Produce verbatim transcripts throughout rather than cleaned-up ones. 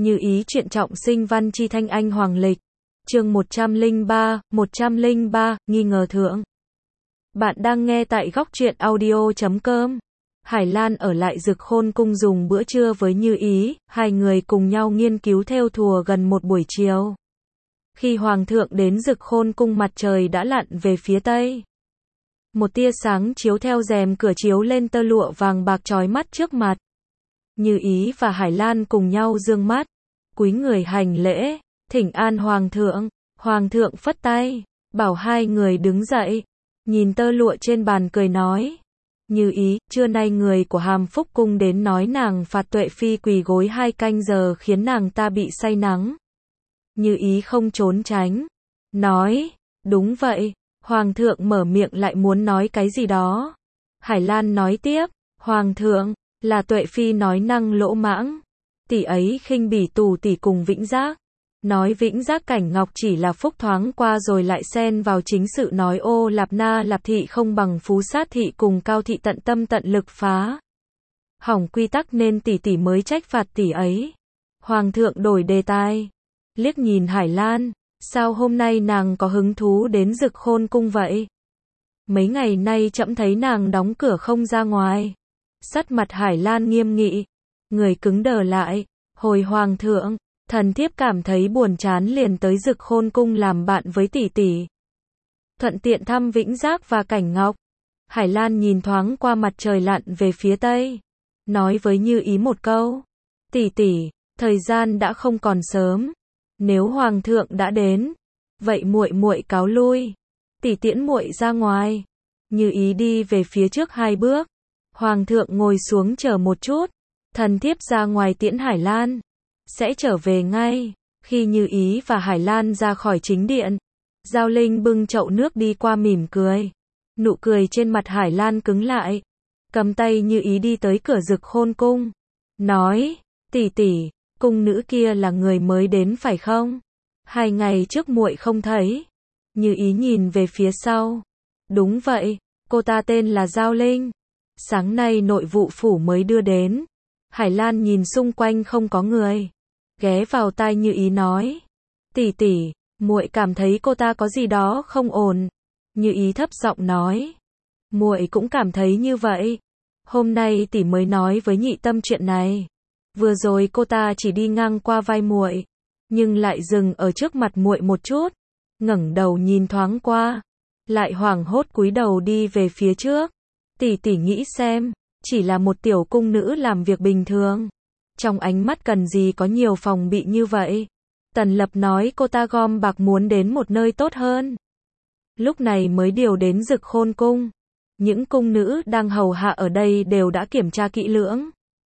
Như ý chuyện trọng sinh văn chi thanh anh hoàng lịch. Chương một trăm lẻ ba, một trăm lẻ ba, nghi ngờ thượng. Bạn đang nghe tại góc truyện audio chấm com. Hải Lan ở lại Dực Khôn cung dùng bữa trưa với Như ý, hai người cùng nhau nghiên cứu thêu thùa gần một buổi chiều. Khi Hoàng thượng đến Dực Khôn cung mặt trời đã lặn về phía tây. Một tia sáng chiếu theo rèm cửa chiếu lên tơ lụa vàng bạc chói mắt trước mặt. Như ý và Hải Lan cùng nhau dương mắt, cúi người hành lễ, thỉnh an Hoàng thượng. Hoàng thượng phất tay, bảo hai người đứng dậy, nhìn tơ lụa trên bàn cười nói. Như ý, trưa nay người của Hàm Phúc cung đến nói nàng phạt Tuệ Phi quỳ gối hai canh giờ khiến nàng ta bị say nắng. Như ý không trốn tránh, nói, đúng vậy. Hoàng thượng mở miệng lại muốn nói cái gì đó. Hải Lan nói tiếp, Hoàng thượng, là Tuệ Phi nói năng lỗ mãng. Tỷ ấy khinh bỉ Tù tỷ cùng Vĩnh Giác. Nói Vĩnh Giác Cảnh Ngọc chỉ là phúc thoáng qua rồi lại xen vào chính sự nói ô Lạp Na Lạp thị không bằng Phú Sát thị cùng Cao thị tận tâm tận lực phá hỏng quy tắc nên tỷ tỷ mới trách phạt tỷ ấy. Hoàng thượng đổi đề tài, liếc nhìn Hải Lan, sao hôm nay nàng có hứng thú đến Dực Khôn cung vậy? Mấy ngày nay trẫm thấy nàng đóng cửa không ra ngoài. Sắc mặt Hải Lan nghiêm nghị, người cứng đờ lại, hồi Hoàng thượng, thần thiếp cảm thấy buồn chán liền tới Dực Khôn cung làm bạn với tỷ tỷ. Thuận tiện thăm Vĩnh Giác và Cảnh Ngọc. Hải Lan nhìn thoáng qua mặt trời lặn về phía tây, nói với Như ý một câu, tỷ tỷ, thời gian đã không còn sớm, nếu Hoàng thượng đã đến, vậy muội muội cáo lui, tỷ tiễn muội ra ngoài. Như ý đi về phía trước hai bước. Hoàng thượng ngồi xuống chờ một chút, thần thiếp ra ngoài tiễn Hải Lan, sẽ trở về ngay. Khi Như ý và Hải Lan ra khỏi chính điện, Giao Linh bưng chậu nước đi qua mỉm cười. Nụ cười trên mặt Hải Lan cứng lại, cầm tay Như ý đi tới cửa Dực Khôn cung, nói, tỷ tỷ, cung nữ kia là người mới đến phải không? Hai ngày trước muội không thấy. Như ý nhìn về phía sau, đúng vậy, cô ta tên là Giao Linh. Sáng nay nội vụ phủ mới đưa đến. Hải Lan nhìn xung quanh không có người, ghé vào tai Như ý nói, tỷ tỷ, muội cảm thấy cô ta có gì đó không ổn. Như ý thấp giọng nói, muội cũng cảm thấy như vậy. Hôm nay tỷ mới nói với Nhị Tâm chuyện này. Vừa rồi cô ta chỉ đi ngang qua vai muội, nhưng lại dừng ở trước mặt muội một chút, ngẩng đầu nhìn thoáng qua, lại hoảng hốt cúi đầu đi về phía trước. Tỷ tỷ nghĩ xem, chỉ là một tiểu cung nữ làm việc bình thường, trong ánh mắt cần gì có nhiều phòng bị như vậy. Tần Lập nói cô ta gom bạc muốn đến một nơi tốt hơn, lúc này mới điều đến Dực Khôn cung. Những cung nữ đang hầu hạ ở đây đều đã kiểm tra kỹ lưỡng,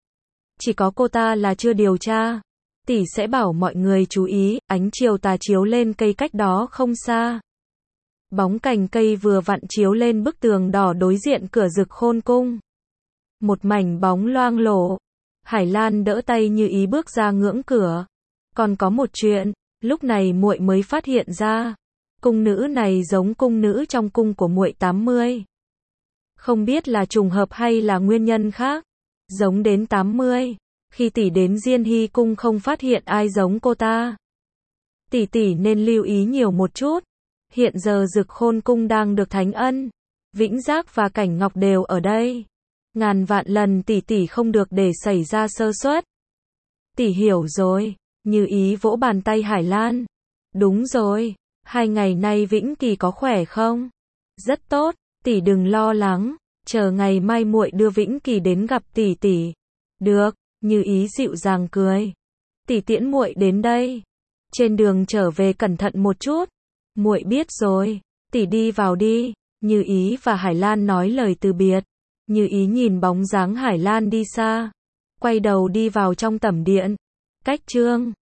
chỉ có cô ta là chưa điều tra. Tỷ sẽ bảo mọi người chú ý. Ánh chiều tà chiếu lên cây cách đó không xa, bóng cành cây vừa vặn chiếu lên bức tường đỏ đối diện cửa Dực Khôn cung, một mảnh bóng loang lổ. Hải Lan đỡ tay Như ý bước ra ngưỡng cửa. Còn có một chuyện, lúc này muội mới phát hiện ra, cung nữ này giống cung nữ trong cung của muội tám mươi. Không biết là trùng hợp hay là nguyên nhân khác, giống đến tám mươi. Khi tỷ đến Diên Hy cung không phát hiện ai giống cô ta. Tỷ tỷ nên lưu ý nhiều một chút. Hiện giờ Dực Khôn cung đang được Thánh Ân, Vĩnh Giác và Cảnh Ngọc đều ở đây. Ngàn vạn lần tỷ tỷ không được để xảy ra sơ suất. Tỷ hiểu rồi. Như ý vỗ bàn tay Hải Lan. Đúng rồi, hai ngày nay Vĩnh Kỳ có khỏe không? Rất tốt, tỷ đừng lo lắng, chờ ngày mai muội đưa Vĩnh Kỳ đến gặp tỷ tỷ. Được. Như ý dịu dàng cười. Tỷ tiễn muội đến đây. Trên đường trở về cẩn thận một chút. Muội biết rồi. Tỷ đi vào đi. Như ý và Hải Lan nói lời từ biệt. Như ý nhìn bóng dáng Hải Lan đi xa, quay đầu đi vào trong tẩm điện. Cách chương